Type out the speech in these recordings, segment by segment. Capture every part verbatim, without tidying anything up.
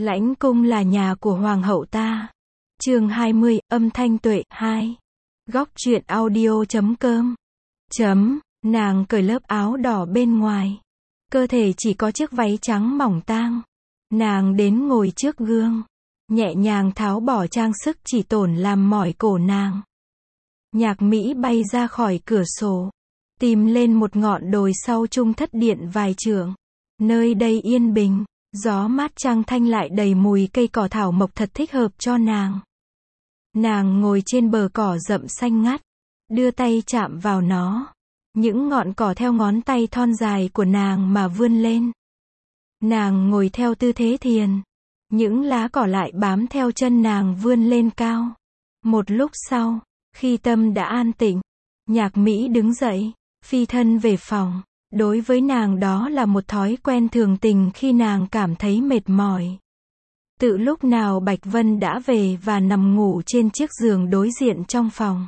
Lãnh cung là nhà của hoàng hậu ta. Chương hai mươi, âm thanh tuệ, hai. Góc truyện audio chấm com. Chấm, nàng cởi lớp áo đỏ bên ngoài. Cơ thể chỉ có chiếc váy trắng mỏng tang. Nàng đến ngồi trước gương. Nhẹ nhàng tháo bỏ trang sức chỉ tổn làm mỏi cổ nàng. Nhạc Mỹ bay ra khỏi cửa sổ. Tìm lên một ngọn đồi sau trung thất điện vài trượng. Nơi đây yên bình. Gió mát trăng thanh lại đầy mùi cây cỏ thảo mộc thật thích hợp cho nàng. Nàng ngồi trên bờ cỏ rậm xanh ngắt. Đưa tay chạm vào nó. Những ngọn cỏ theo ngón tay thon dài của nàng mà vươn lên. Nàng ngồi theo tư thế thiền. Những lá cỏ lại bám theo chân nàng vươn lên cao. Một lúc sau, khi tâm đã an tĩnh, Nhạc Mỹ đứng dậy, phi thân về phòng. Đối với nàng đó là một thói quen thường tình khi nàng cảm thấy mệt mỏi. Từ lúc nào Bạch Vân đã về và nằm ngủ trên chiếc giường đối diện trong phòng.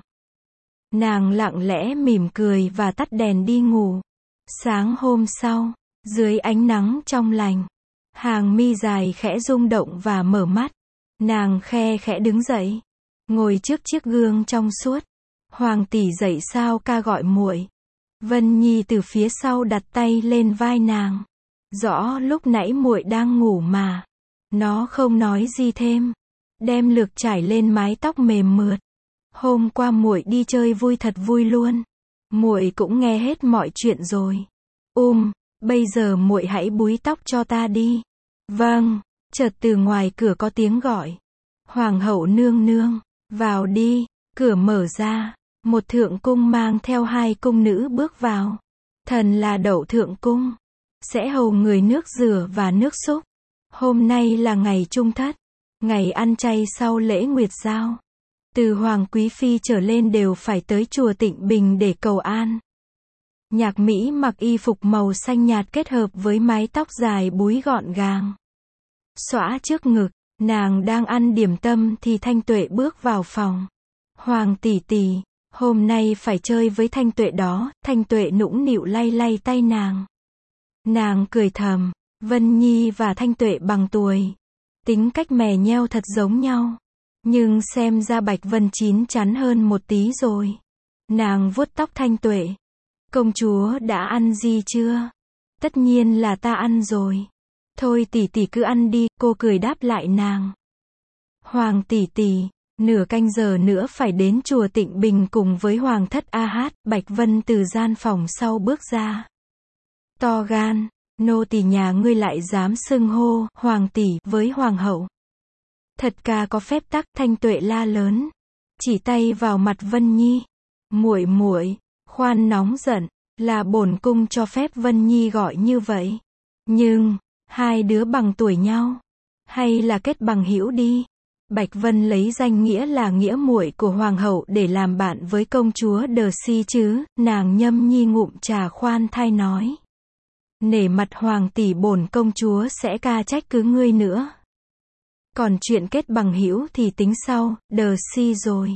Nàng lặng lẽ mỉm cười và tắt đèn đi ngủ. Sáng hôm sau, dưới ánh nắng trong lành, hàng mi dài khẽ rung động và mở mắt. Nàng khe khẽ đứng dậy, ngồi trước chiếc gương trong suốt. Hoàng tỷ dậy sao ca gọi muội. Vân Nhi từ phía sau đặt tay lên vai nàng. Rõ lúc nãy muội đang ngủ mà. Nó không nói gì thêm. Đem lược trải lên mái tóc mềm mượt. Hôm qua muội đi chơi vui thật vui luôn. Muội cũng nghe hết mọi chuyện rồi. Um, bây giờ muội hãy búi tóc cho ta đi. Vâng, chợt từ ngoài cửa có tiếng gọi. Hoàng hậu nương nương, vào đi. Cửa mở ra. Một thượng cung mang theo hai cung nữ bước vào. Thần là Đậu thượng cung. Sẽ hầu người nước rửa và nước xúc. Hôm nay là ngày trung thất. Ngày ăn chay sau lễ Nguyệt Giao. Từ Hoàng Quý Phi trở lên đều phải tới chùa Tịnh Bình để cầu an. Nhạc Mỹ mặc y phục màu xanh nhạt kết hợp với mái tóc dài búi gọn gàng. Xõa trước ngực, nàng đang ăn điểm tâm thì Thanh Tuệ bước vào phòng. Hoàng tỷ tỷ. Hôm nay phải chơi với Thanh Tuệ đó. Thanh Tuệ nũng nịu lay lay tay nàng. Nàng cười thầm. Vân Nhi và Thanh Tuệ bằng tuổi. Tính cách mè nheo thật giống nhau. Nhưng xem ra Bạch Vân chín chắn hơn một tí rồi. Nàng vuốt tóc Thanh Tuệ. Công chúa đã ăn gì chưa? Tất nhiên là ta ăn rồi. Thôi tỷ tỷ cứ ăn đi, cô cười đáp lại nàng. Hoàng tỷ tỷ. Nửa canh giờ nữa phải đến chùa Tịnh Bình cùng với Hoàng thất A Hát. Bạch Vân từ gian phòng sau bước ra. To gan, nô tỳ nhà ngươi lại dám xưng hô Hoàng tỷ với Hoàng hậu. Thật ca có phép tắc. Thanh Tuệ la lớn, chỉ tay vào mặt Vân Nhi. Muội muội, khoan nóng giận, là bổn cung cho phép Vân Nhi gọi như vậy. Nhưng, hai đứa bằng tuổi nhau, hay là kết bằng hữu đi. Bạch Vân lấy danh nghĩa là nghĩa muội của hoàng hậu để làm bạn với công chúa Đờ Si chứ. Nàng nhâm nhi ngụm trà khoan thai nói. Nể mặt hoàng tỷ bổn công chúa sẽ ca trách cứ ngươi nữa. Còn chuyện kết bằng hữu thì tính sau, Đờ Si rồi.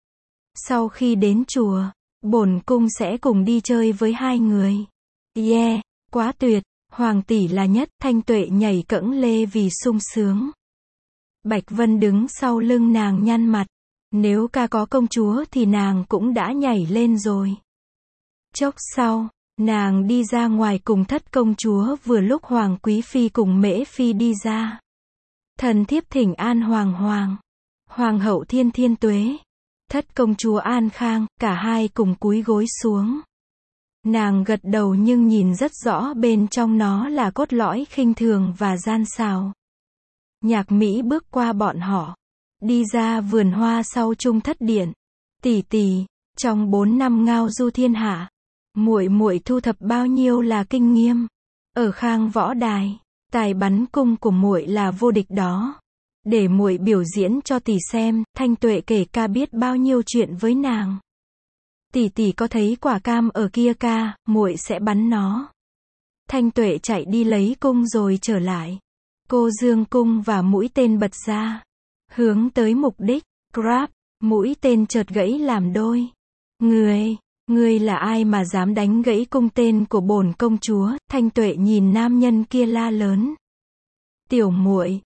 Sau khi đến chùa, bổn cung sẽ cùng đi chơi với hai người. Yeah, quá tuyệt, hoàng tỷ là nhất. Thanh Tuệ nhảy cẫng lê vì sung sướng. Bạch Vân đứng sau lưng nàng nhăn mặt. Nếu ca có công chúa thì nàng cũng đã nhảy lên rồi. Chốc sau, nàng đi ra ngoài cùng thất công chúa vừa lúc Hoàng Quý Phi cùng Mễ Phi đi ra. Thần thiếp thỉnh an Hoàng Hoàng. Hoàng hậu thiên thiên tuế. Thất công chúa an khang, cả hai cùng cúi gối xuống. Nàng gật đầu nhưng nhìn rất rõ bên trong nó là cốt lõi khinh thường và gian xảo. Nhạc Mỹ bước qua bọn họ, đi ra vườn hoa sau trung thất điện. Tỷ tỷ, trong bốn năm ngao du thiên hạ, muội muội thu thập bao nhiêu là kinh nghiệm. Ở Khang Võ Đài, tài bắn cung của muội là vô địch đó. Để muội biểu diễn cho tỷ xem. Thanh Tuệ kể ca biết bao nhiêu chuyện với nàng. Tỷ tỷ có thấy quả cam ở kia ca, muội sẽ bắn nó. Thanh Tuệ chạy đi lấy cung rồi trở lại. Cô dương cung và mũi tên bật ra. Hướng tới mục đích. Grab, mũi tên chợt gãy làm đôi. Người, người là ai mà dám đánh gãy cung tên của bổn công chúa? Thanh Tuệ nhìn nam nhân kia la lớn. Tiểu muội,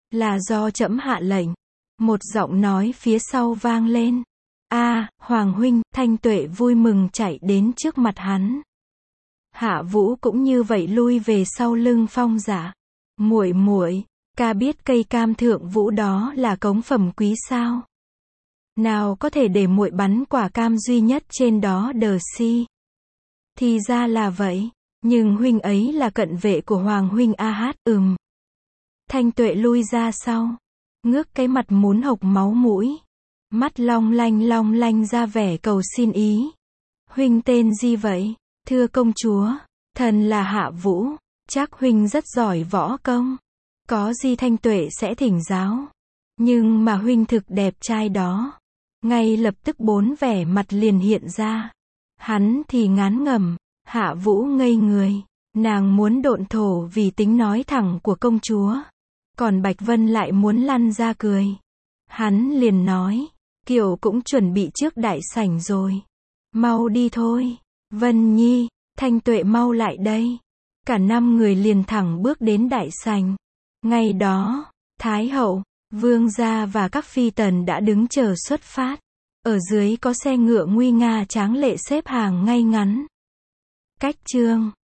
Là do trẫm hạ lệnh. Một giọng nói phía sau vang lên. A, Hoàng huynh, Thanh Tuệ vui mừng chạy đến trước mặt hắn. Hạ Vũ cũng như vậy lui về sau lưng Phong Giả. Muội muội, ca biết cây cam thượng vũ đó là cống phẩm quý sao? Nào có thể để muội bắn quả cam duy nhất trên đó đờ si. Thì ra là vậy, nhưng huynh ấy là cận vệ của Hoàng huynh a hát, ừm. Thanh Tuệ lui ra sau, ngước cái mặt muốn hộc máu mũi, mắt long lanh long lanh ra vẻ cầu xin ý. Huynh tên gì vậy? Thưa công chúa, thần là Hạ Vũ, chắc huynh rất giỏi võ công. Có gì Thanh Tuệ sẽ thỉnh giáo. Nhưng mà huynh thực đẹp trai đó. Ngay lập tức bốn vẻ mặt liền hiện ra. Hắn thì ngán ngẩm, Hạ Vũ ngây người. Nàng muốn độn thổ vì tính nói thẳng của công chúa. Còn Bạch Vân lại muốn lăn ra cười. Hắn liền nói, Kiều cũng chuẩn bị trước đại sảnh rồi. Mau đi thôi. Vân Nhi, Thanh Tuệ mau lại đây. Cả năm người liền thẳng bước đến đại sảnh. Ngày đó, Thái hậu, vương gia và các phi tần đã đứng chờ xuất phát. Ở dưới có xe ngựa nguy nga tráng lệ xếp hàng ngay ngắn. Cách chương